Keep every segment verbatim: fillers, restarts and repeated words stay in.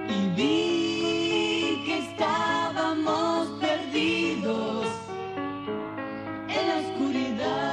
y vi que estábamos perdidos en la oscuridad.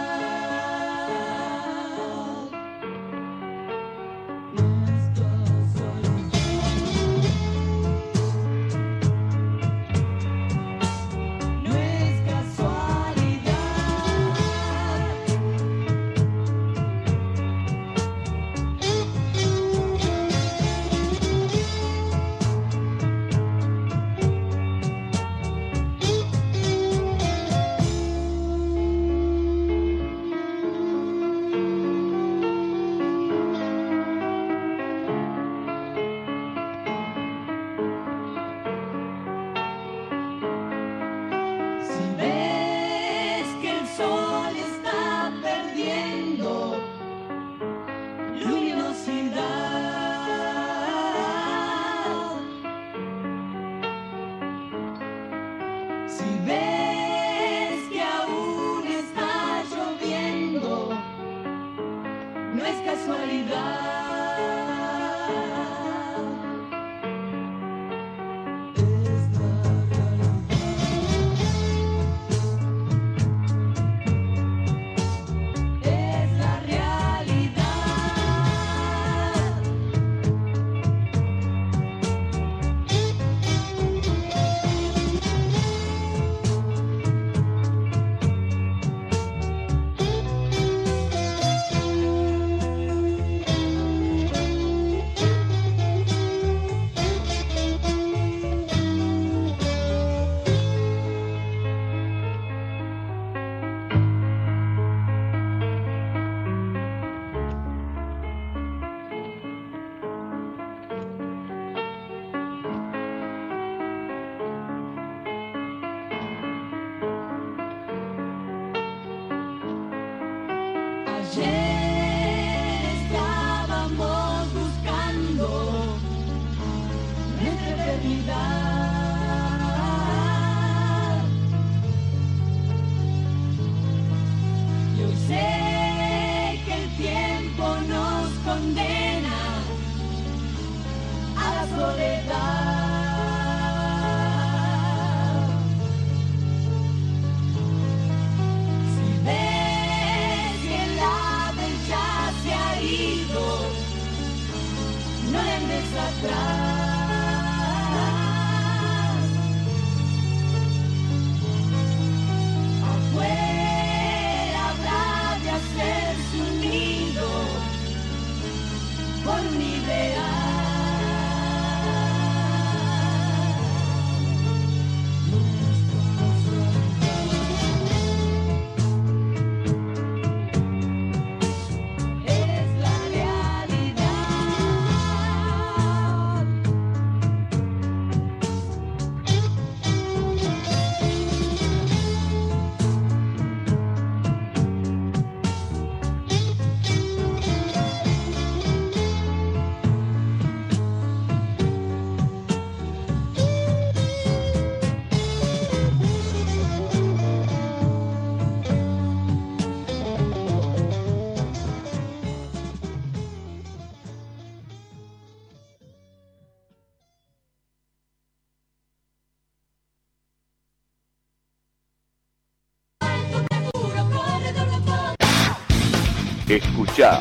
Escuchá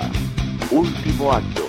Último Acto.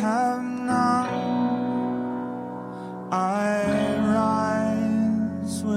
I rise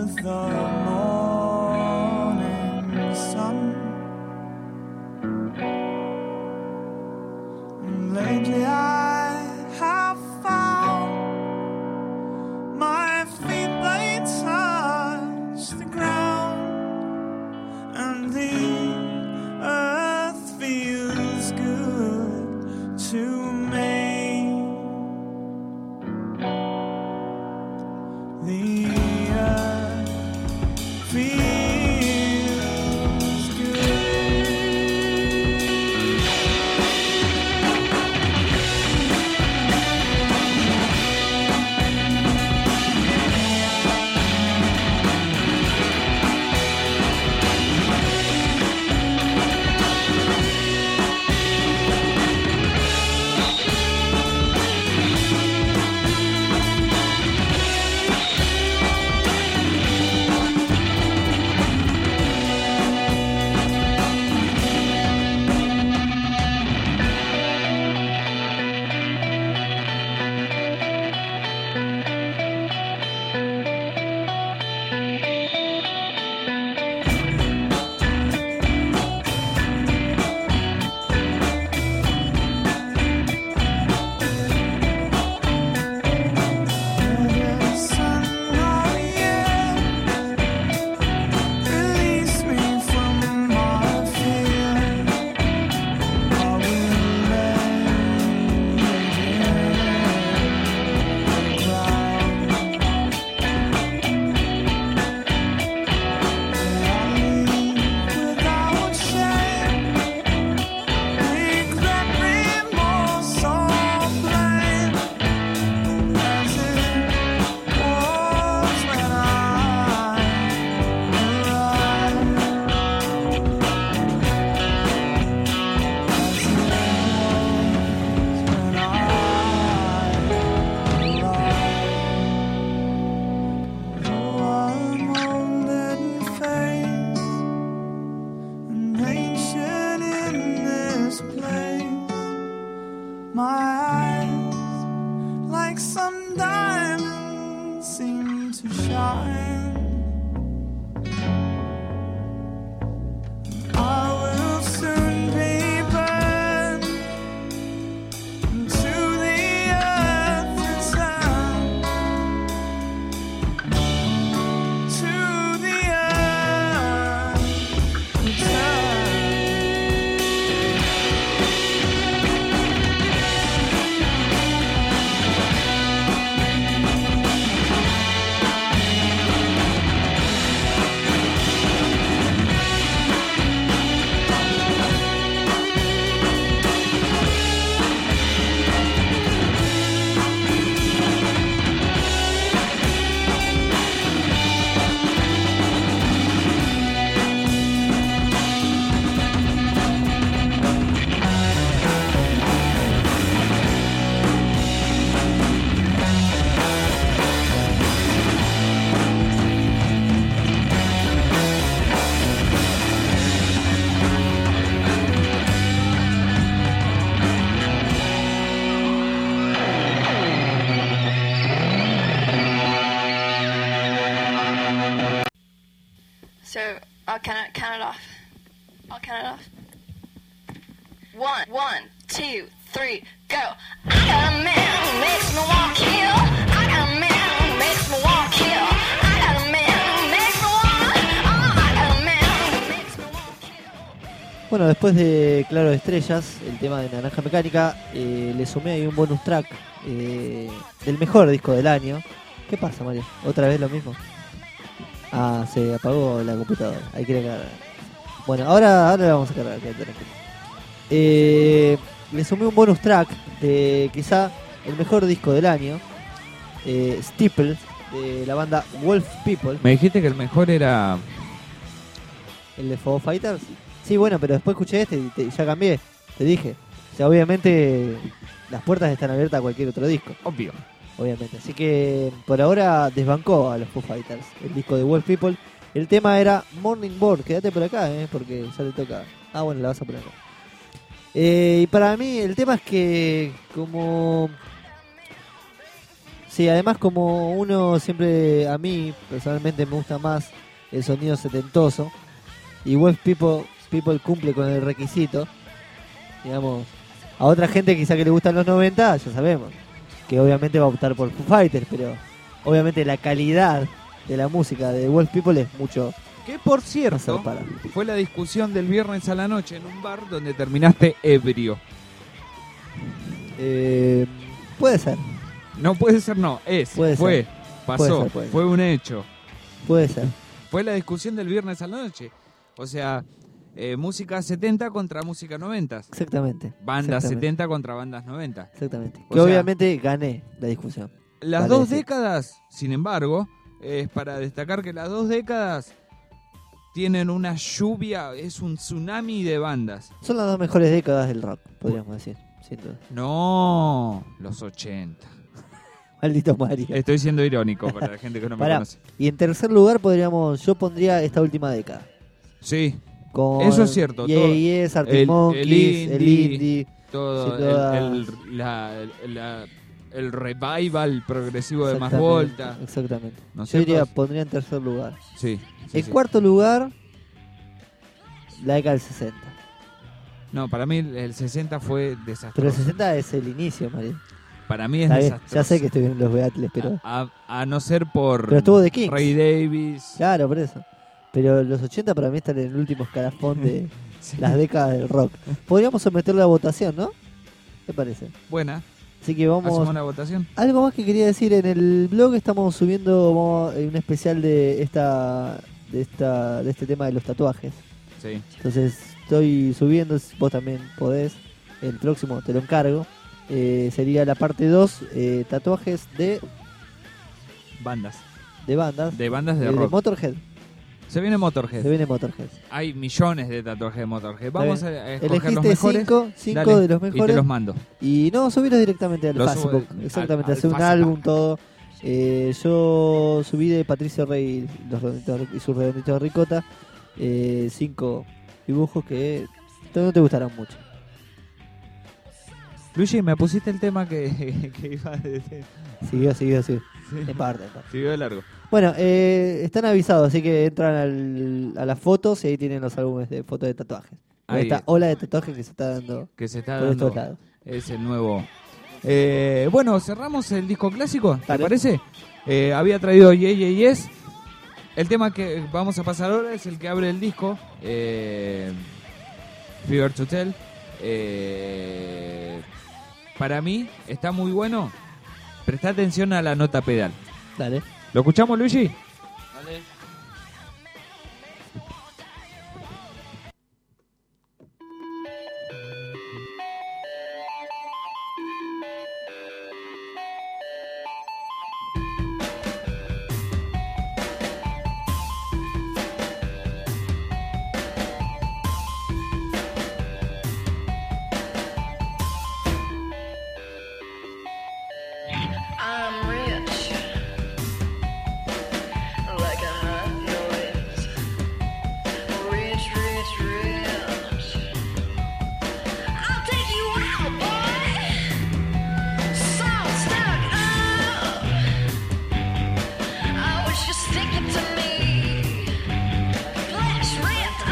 So I'll count it, count it off. I'll count it off. One, one, two, three, go. I got a man who makes me walk here. I got a man who makes me walk here. I got a man who makes me walk. Oh, I got a man who makes me walk here. Bueno, después de Claro de Estrellas, el tema de Naranja Mecánica, eh, le sumé ahí un bonus track eh, del mejor disco del año. ¿Qué pasa, Mario? ¿Otra vez lo mismo? Ah, se apagó la computadora. Hay que cargar. Bueno, ahora, ahora la vamos a cargar. Eh, le sumé un bonus track de quizá el mejor disco del año, eh, Steeple, de la banda Wolf People. Me dijiste que el mejor era... ¿El de Foo Fighters? Sí, bueno, pero después escuché este y te, ya cambié. Te dije. O sea, obviamente las puertas están abiertas a cualquier otro disco. Obvio. Obviamente. Así que por ahora desbancó a los Foo Fighters el disco de Wolf People. El tema era Morning Board. Quédate por acá, eh, porque ya le toca. Ah, bueno, la vas a poner acá. Eh, y para mí el tema es que como... Sí, además como uno siempre, a mí personalmente me gusta más el sonido setentoso. Y Wolf People, People cumple con el requisito. Digamos, a otra gente quizá que le gustan los noventa, ya sabemos que obviamente va a optar por Foo Fighters, pero obviamente la calidad de la música de Wolf People es mucho. Que por cierto, fue la discusión del viernes a la noche en un bar donde terminaste ebrio. Eh, puede ser. No puede ser, no, es, puede fue, ser. pasó, puede ser, puede fue ser. un hecho. Puede ser. Fue la discusión del viernes a la noche. O sea, eh, música setenta contra música noventa. Exactamente. Bandas exactamente. setenta contra bandas noventa. Exactamente. O Que sea, obviamente gané la discusión. Las vale dos decir. décadas, sin embargo, es para destacar que las dos décadas tienen una lluvia, es un tsunami de bandas. Son las dos mejores décadas del rock, podríamos decir, sin duda. No, los ochenta. Maldito Mario. Estoy siendo irónico para la gente que no me Pará. conoce. Y en tercer lugar podríamos, yo pondría esta última década. Sí, Con eso es cierto. Yeah, todo, Yes, Arctic el, Monkeys, el indie, el indie, todo, sin duda. el, el, la, la, el revival progresivo de Más Exactamente, Volta. Exactamente. ¿No es Yo diría, cierto? pondría en tercer lugar. Sí, sí, En sí. cuarto lugar, la década del sesenta. No, para mí el sesenta fue desastroso. Pero el sesenta es el inicio, Mario. Para mí es Está bien, desastroso. ya sé que estoy viendo los Beatles, pero... A, a no ser por Pero estuvo The Kings. Ray Davis. Claro, por eso. Pero los ochenta para mí están en el último escalafón de Sí. las décadas del rock. Podríamos someterle a votación, ¿no? ¿Qué parece? Buena. Así que vamos... Hacemos una votación. Algo más que quería decir, en el blog estamos subiendo vamos, eh, un especial de esta de esta de este tema de los tatuajes. Sí. Entonces estoy subiendo, vos también podés, el próximo te lo encargo. Eh, sería la parte dos, eh, tatuajes de, Bandas. de bandas. De bandas de eh, rock. Motorhead. Se viene Motorhead. Se viene Motorhead. Hay millones de tatuajes de Motorhead. Vamos a, a escoger Elegiste los mejores. cinco, cinco Dale, de los y mejores. te los mando. Y no, subirlos directamente al Los Facebook. subo Exactamente, al- al hacer un Facebook. álbum, todo. Eh, yo subí de Patricio Rey los redonditos de- y sus redonditos de ricota. Eh, cinco dibujos que no te gustarán mucho. Luigi, me pusiste el tema que, que iba de... Siguió, siguió, siguió. Sí. De parte, de parte. Siguió de largo. Bueno, eh, están avisados, así que entran al, a las fotos y ahí tienen los álbumes de fotos de tatuajes. Ahí. Esta ola de tatuajes que se está dando Que se está por dando. estos lados. Es el nuevo. Eh, bueno, cerramos el disco clásico, ¿te Dale. parece? Eh, había traído Yeah Yeah Yes. El tema que vamos a pasar ahora es el que abre el disco. Eh, Fever to Tell. Eh, para mí está muy bueno. Presta atención a la nota pedal. Dale. ¿Lo escuchamos, Luigi? Dale. I'm rich, like a hot noise. Rich, rich, rich. I'll take you out, boy. So stuck up. I wish you'd stick it to me. Flesh ripped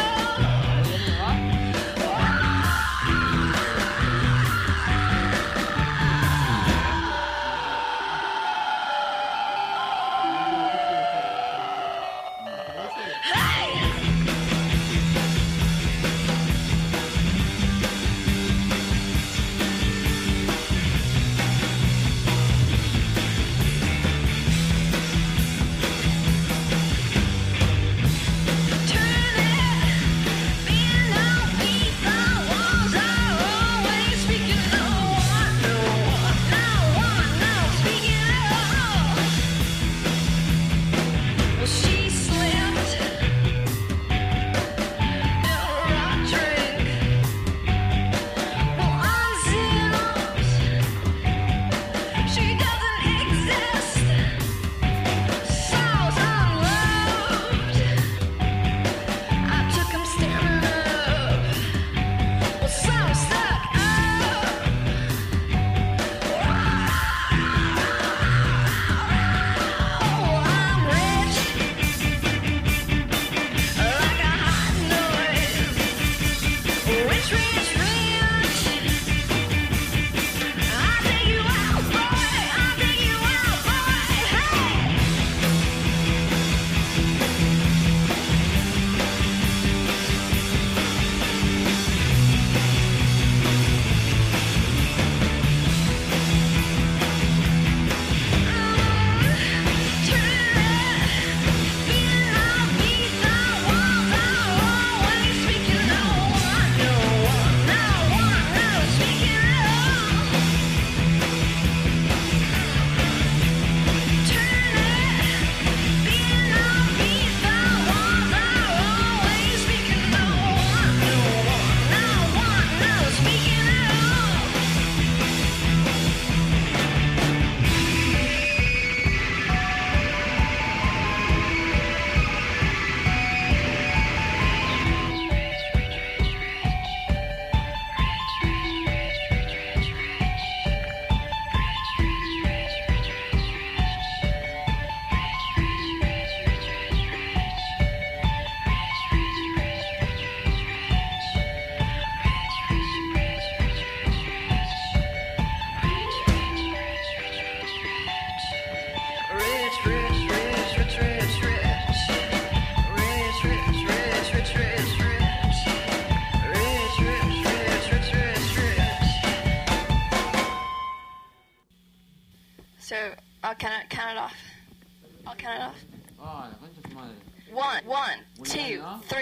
So I'll count it, count it off. I'll count it off. Ah, la concha de tu madre. One, one, Muy two, bien, ¿no? three.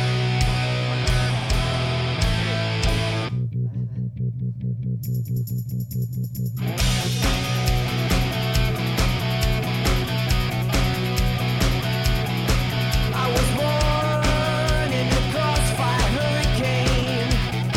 I was born in the crossfire hurricane.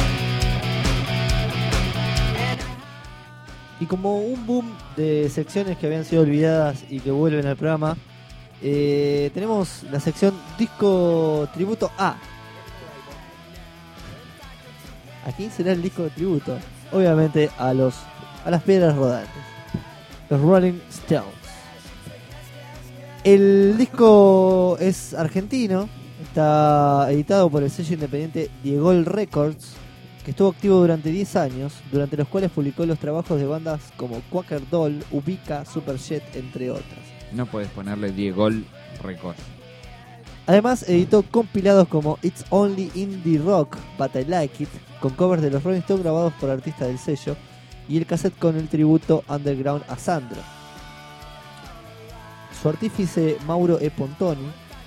And Y como un boom de secciones que habían sido olvidadas y que vuelven al programa, eh, tenemos la sección Disco Tributo A. ¿A quién será el disco de tributo? obviamente a los a las piedras rodantes, los Rolling Stones. El disco es argentino, está editado por el sello independiente Diegol Records, que estuvo activo durante diez años, durante los cuales publicó los trabajos de bandas como Quaker Doll, Ubica, Superjet, entre otras. No puedes ponerle Diegol Records. Además editó compilados como It's Only Indie Rock, But I Like It, con covers de los Rolling Stones grabados por artistas del sello, y el cassette con el tributo Underground a Sandro. Su artífice Mauro E. Pontoni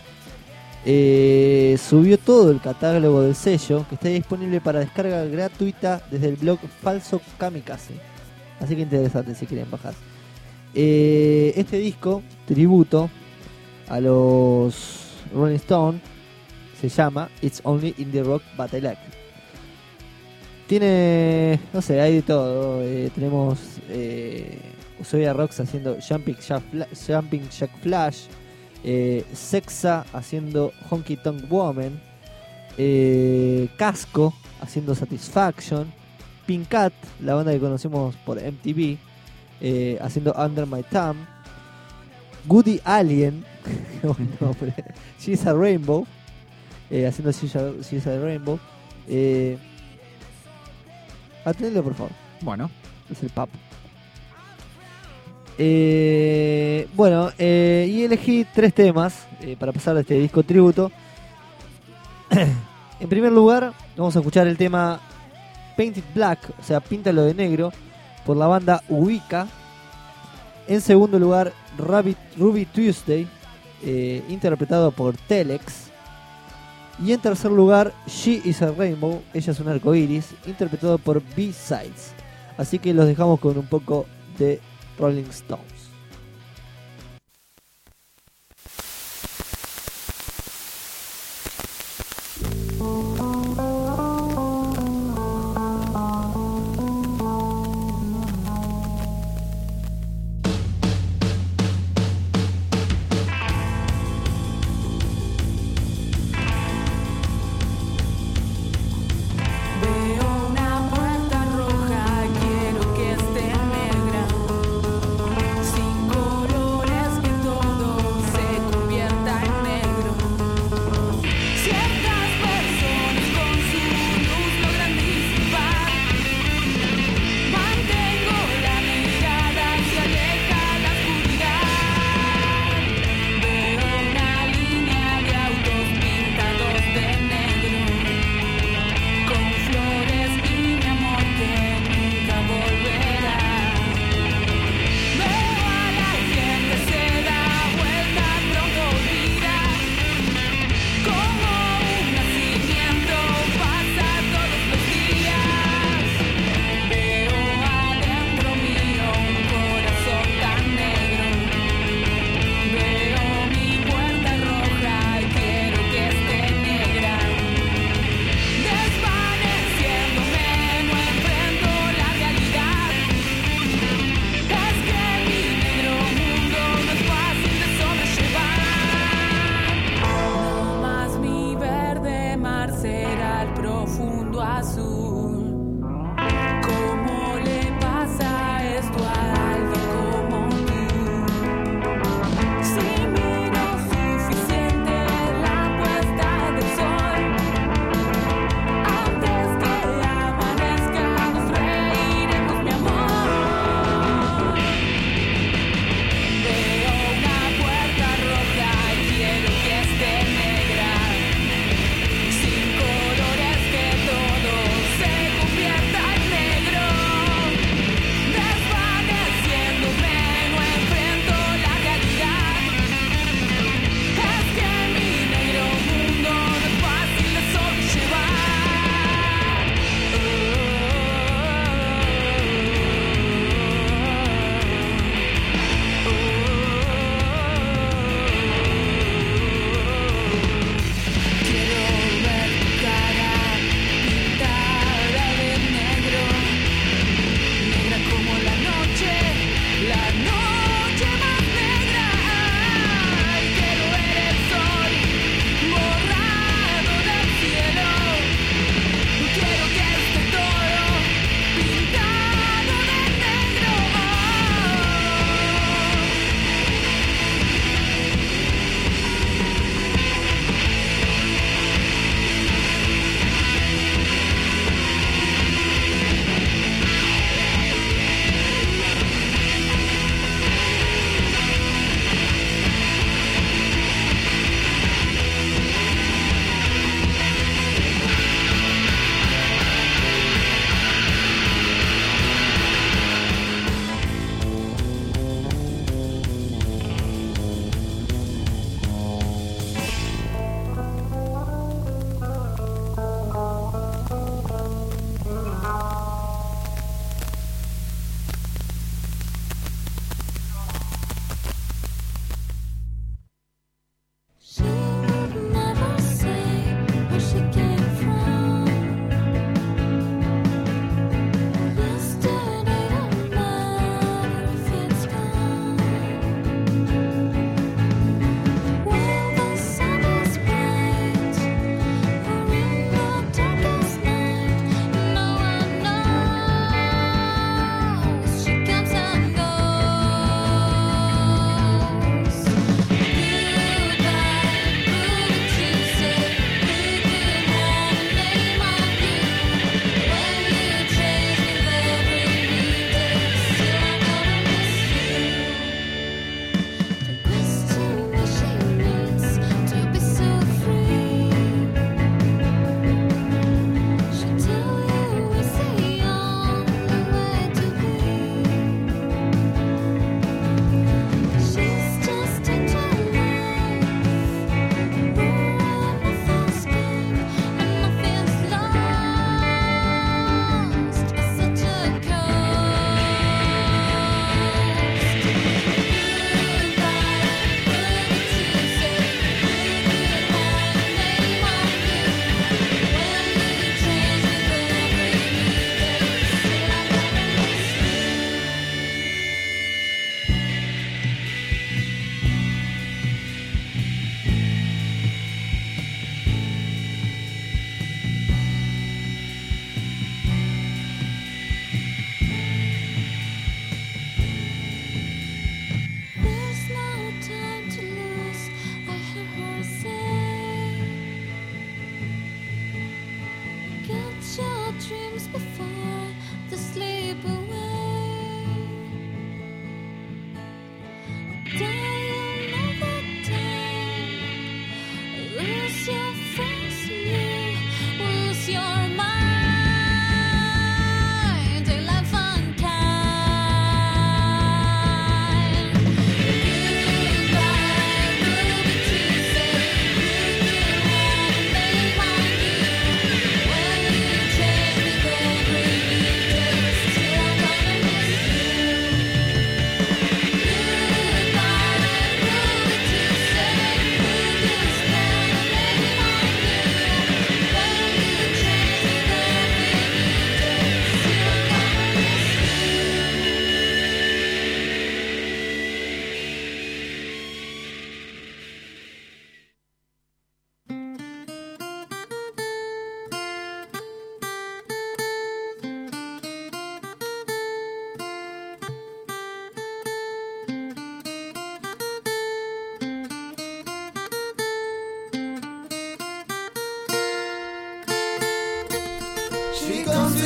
eh, subió todo el catálogo del sello, que está disponible para descarga gratuita desde el blog Falso Kamikaze. Así que interesante si quieren bajar. Eh, este disco, tributo a los Rolling Stone, se llama It's Only Indie Rock But I Like It. Tiene, no sé, hay de todo. Eh, tenemos eh, Ushuaia Rocks haciendo Jumping Jack, Fla- Jumping Jack Flash, eh, Sexa haciendo Honky Tonk Woman, eh, Casco haciendo Satisfaction, Pink Cat, la banda que conocemos por M T V, eh, haciendo Under My Thumb, Goody Alien, nombre, She's a Rainbow, eh, haciendo She's a, She's a Rainbow. Eh, Atenelo, por favor. Bueno, Es el papo. Eh, bueno, eh, y elegí tres temas eh, para pasar de este disco tributo. En primer lugar, vamos a escuchar el tema Painted Black, o sea, Píntalo de Negro, por la banda Ubica. En segundo lugar, Rabbit, Ruby Tuesday, eh, interpretado por Telex. Y en tercer lugar, She is a Rainbow, ella es un arco iris, interpretado por B-Sides. Así que los dejamos con un poco de Rolling Stones. Veo una puerta roja, quiero que esté negra.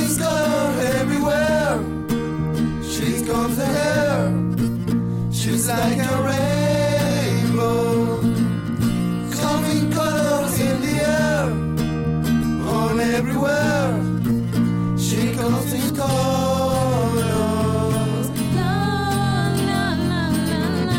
this color everywhere. She comes the hair. She's like a rainbow. Coming colors in the air. All everywhere. She comes in colors. La, la, la, la, la.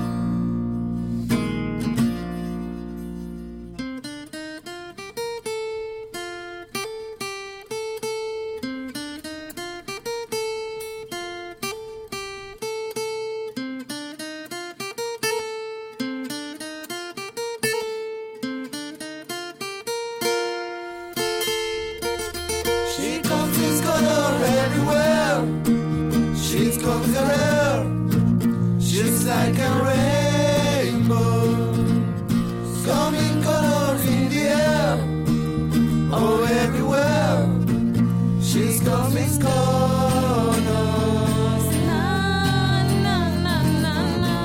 She comes in color everywhere. She comes her hair. She's like a rainbow. Coming colors in the air. Oh, everywhere. She's coming colors. La, la, la, la, la.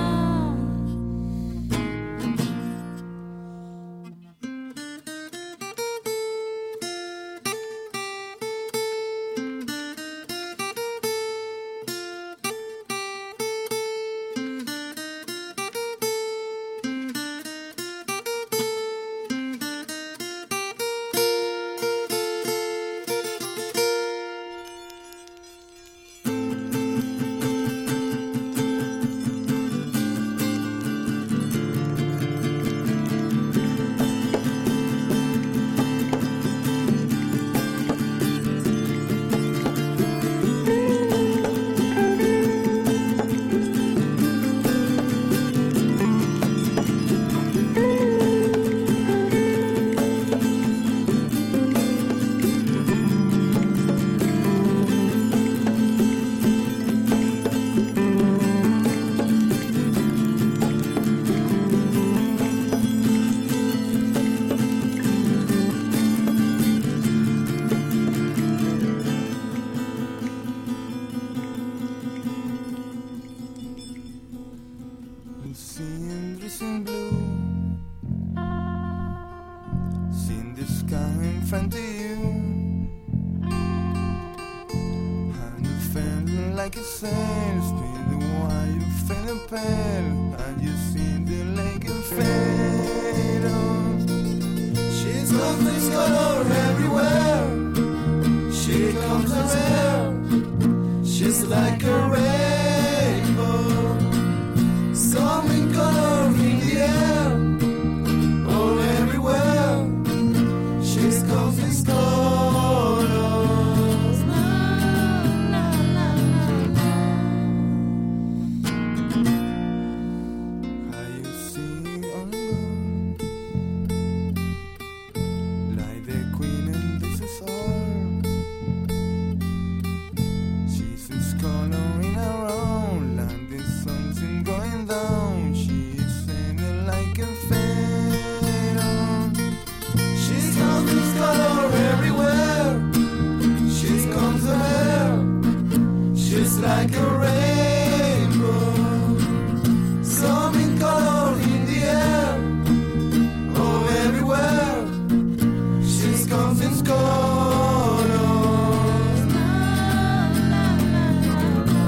Seeing dress in blue. Seeing the sky in front of you. And you feeling like a sail. Still while you feeling pale. And you see the lake and fade on. She's got this color everywhere. She comes around. She's like a rainbow. Coming color in the air. All everywhere. She's got this colors. La, la, la, la. How you see on the like the queen and this is all. She's this color in her own land. There's something going down. She's singing like a phantom. She's got this color everywhere. She's comes her hair. She's like a rainbow. Coming color in the air. Oh, everywhere. She's comes in colors. La, la, la, la, la.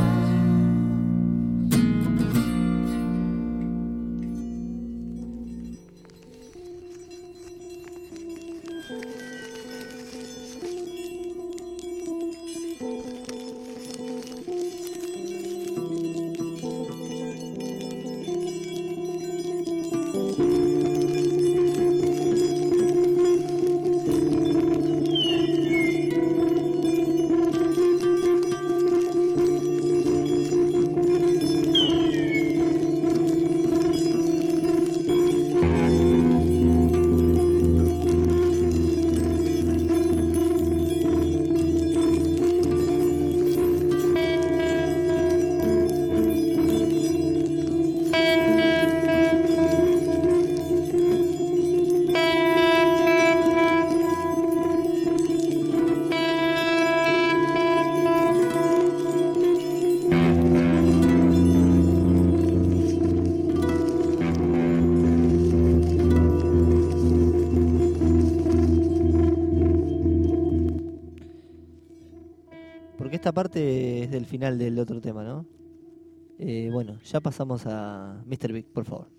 esta parte es del final del otro tema, ¿no? Eh, bueno, ya pasamos a mister Big, por favor.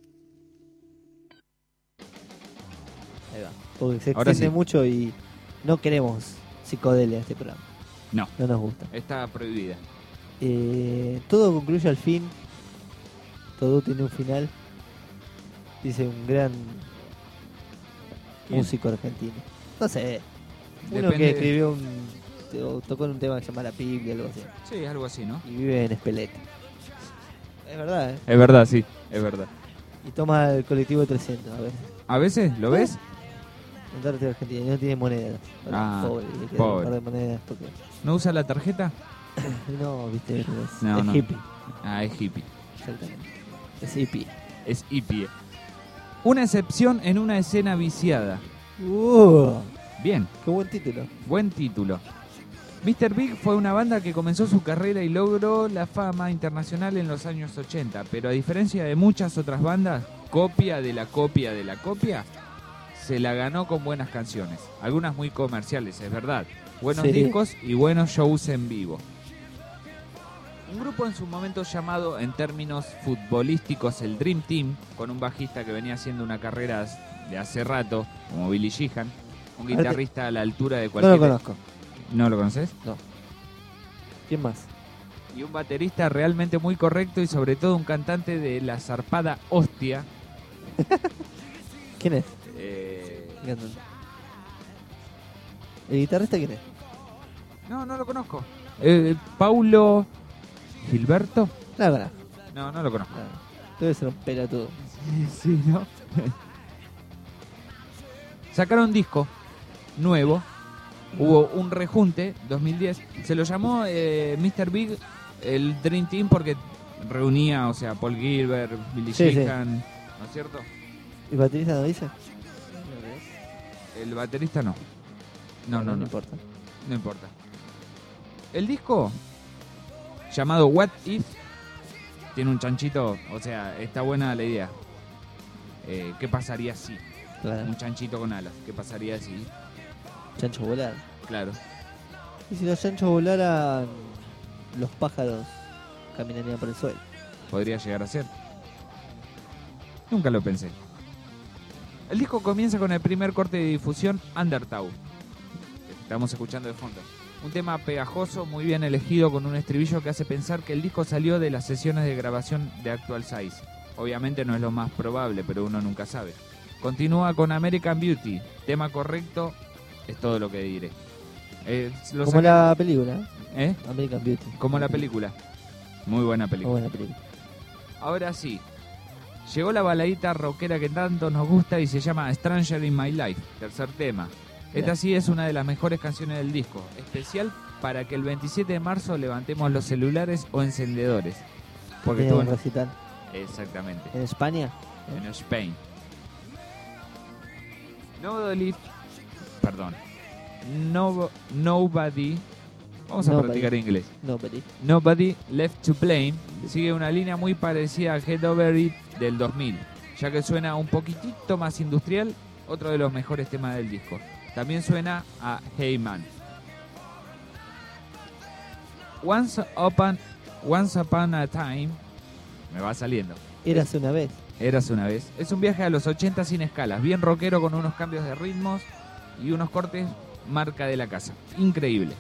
Ahí va. Porque se Ahora extiende sí. mucho y no queremos psicodelia en este programa. No, No nos gusta. está prohibida. Eh, todo concluye al fin. Todo tiene un final. Dice un gran ¿Quién? músico argentino. No sé. Uno Depende- que escribió un. o tocó en un tema que se llama La Biblia, algo así. Sí, algo así, ¿no? Y vive en Espeleta. Es verdad, ¿eh? Es verdad, sí, es verdad. Y toma el colectivo trescientos, a ver. ¿A veces? ¿Lo ves? Andarte a Argentina y no tiene monedas. Ah, pobre, le queda pobre. un par de monedas porque. ¿No usa la tarjeta? No, viste, es, No, es no. hippie. Ah, es hippie. Exactamente. Es hippie. Es hippie. Una excepción en una escena viciada. Uh, Bien, qué buen título. buen título. mister Big fue una banda que comenzó su carrera y logró la fama internacional en los años ochenta, pero a diferencia de muchas otras bandas, copia de la copia de la copia, se la ganó con buenas canciones. Algunas muy comerciales, es verdad. Buenos Sí. discos y buenos shows en vivo. Un grupo en su momento llamado, en términos futbolísticos, el Dream Team, con un bajista que venía haciendo una carrera de hace rato, como Billy Sheehan, un Ahora te- guitarrista a la altura de No cualquier... lo conozco. ¿No lo conoces? ¿Quién más? Y un baterista realmente muy correcto y sobre todo un cantante de la zarpada hostia. ¿Quién es? eh, ¿Qué cantante? ¿El guitarrista quién es? No, no lo conozco. Eh, Paulo Gilberto. No lo conozco. No, no lo conozco. No. Debe ser un pelotudo. Sí, ¿no? Sacaron un disco nuevo. Hubo un rejunte, dos mil diez. Se lo llamó eh, mister Big el Dream Team porque reunía, o sea, Paul Gilbert, Billy Sí, sí. Sheehan, ¿no es cierto? ¿El baterista no dice? El baterista no. No, no, no, no. importa. No importa. El disco, llamado What If, tiene un chanchito, o sea, está buena la idea. Eh, ¿Qué pasaría si? Claro. Un chanchito con alas. ¿Qué pasaría si? Chancho volar. Claro. Y si los chanchos volaran, los pájaros caminarían por el suelo. Podría llegar a ser. Nunca lo pensé. El disco comienza con el primer corte de difusión, Undertow. que Estamos escuchando de fondo. Un tema pegajoso, muy bien elegido, con un estribillo que hace pensar que el disco salió de las sesiones de grabación de Actual Size. Obviamente no es lo más probable, pero uno nunca sabe. Continúa con American Beauty. Tema correcto, es todo lo que diré. Eh, lo Como saqué- la película, ¿Eh? American Beauty. Como la película. Muy buena Muy película. buena película. Ahora sí, llegó la baladita rockera que tanto nos gusta y se llama Stranger in My Life, tercer tema. Esta Bien. sí es una de las mejores canciones del disco, especial para que el veintisiete de marzo levantemos los celulares o encendedores. Porque Tiene estuvo un en... recital. Exactamente, ¿En España? en Spain. Nobody, perdón, no, Nobody, vamos a Nobody. practicar inglés. Nobody. Nobody Left to Blame sigue una línea muy parecida a Get Over It del dos mil, ya que suena un poquitito más industrial, otro de los mejores temas del disco. También suena a Hey Man. Once Upon, Once Upon a Time, me va saliendo, Érase una vez. Érase una vez. Es un viaje a los ochenta sin escalas, bien rockero con unos cambios de ritmos y unos cortes marca de la casa. Increíble.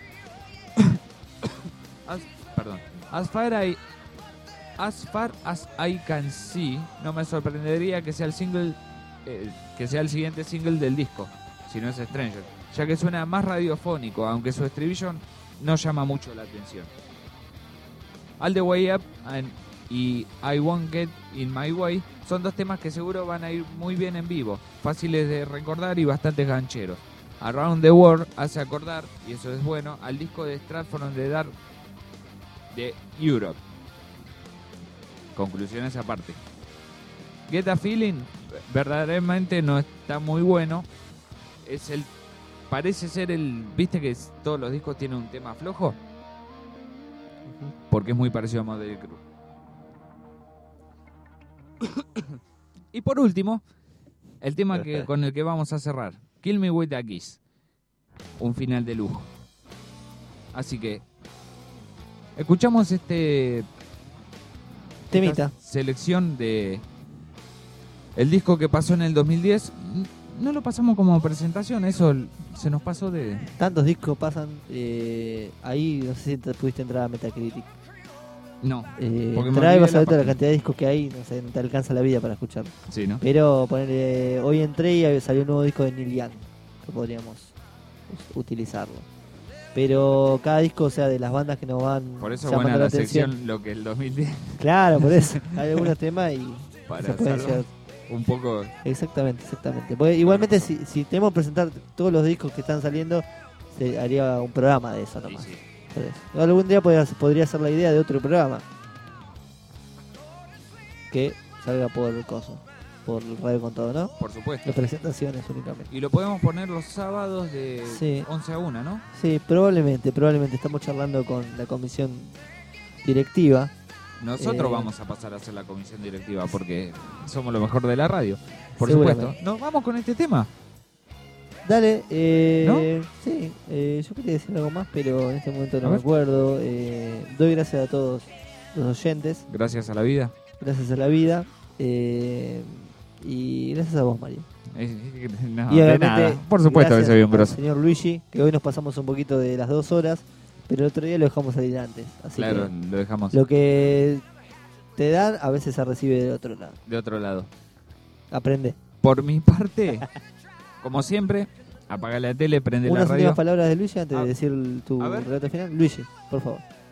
As, perdón. As far, I- as far as I can see, no me sorprendería que sea el single, eh, que sea el siguiente single del disco, si no es Stranger, ya que suena más radiofónico, aunque su estribillo no llama mucho la atención. All the Way Up and- y I Won't Get In My Way son dos temas que seguro van a ir muy bien en vivo, fáciles de recordar y bastante gancheros. Around the World hace acordar, y eso es bueno, al disco de Stratford on the Dark de Europe. Conclusiones aparte. Get a Feeling verdaderamente no está muy bueno. Es el parece ser el, ¿viste que es- todos los discos tienen un tema flojo? Porque es muy parecido a Motley Crue. Y por último, el tema que, con el que vamos a cerrar, Kill Me With a Kiss. Un final de lujo. Así que Escuchamos este Temita. esta selección de el disco que pasó en el dos mil diez. No lo pasamos como presentación, eso l- se nos pasó de... Tantos discos pasan. eh, ahí no sé si te pudiste entrar a Metacritic. No, Eh, Porque me entrá y olvidé vas a la ver toda la página. cantidad de discos que hay. No sé, no te alcanza la vida para escucharlo. sí, ¿no? Pero ponerle, hoy entré y salió un nuevo disco de Neil Young, que podríamos us- utilizarlo. Pero cada disco, o sea, de las bandas que nos van Por eso llamando buena la atención. sección lo que el dos mil diez Claro, por eso. Hay algunos temas y para se pueden salvar llegar. un poco. Exactamente, exactamente. Porque igualmente, si, si tenemos que presentar todos los discos que están saliendo, se haría un programa de eso nomás. Por eso. Algún día podría, podría ser la idea de otro programa que salga por coso, por Radio con Todo, ¿no? Por supuesto. De presentaciones únicamente. Y lo podemos poner los sábados de Sí. once a una, ¿no? Sí, probablemente, probablemente. Estamos charlando con la comisión directiva. Nosotros Eh, vamos a pasar a ser la comisión directiva porque somos lo mejor de la radio. Por Seguramente. supuesto. Nos vamos con este tema. Dale, eh, sí, eh, yo quería decir algo más, pero en este momento A no me ver. acuerdo. Eh, doy gracias a todos los oyentes, Gracias a la vida. gracias a la vida, eh, y gracias a vos, Mario. Eh, No, y de obviamente, nada. Por supuesto que gracias soy un al grosso. señor Luigi, que hoy nos pasamos un poquito de las dos horas, pero el otro día lo dejamos salir antes. Así Claro, que lo dejamos lo que te dan a veces se recibe del otro lado. de otro lado. Aprende. Por mi parte, como siempre, apaga la tele, prende Unas la radio. últimas palabras de Luigi antes A- de decir tu a ver. relato final. Luigi, por favor.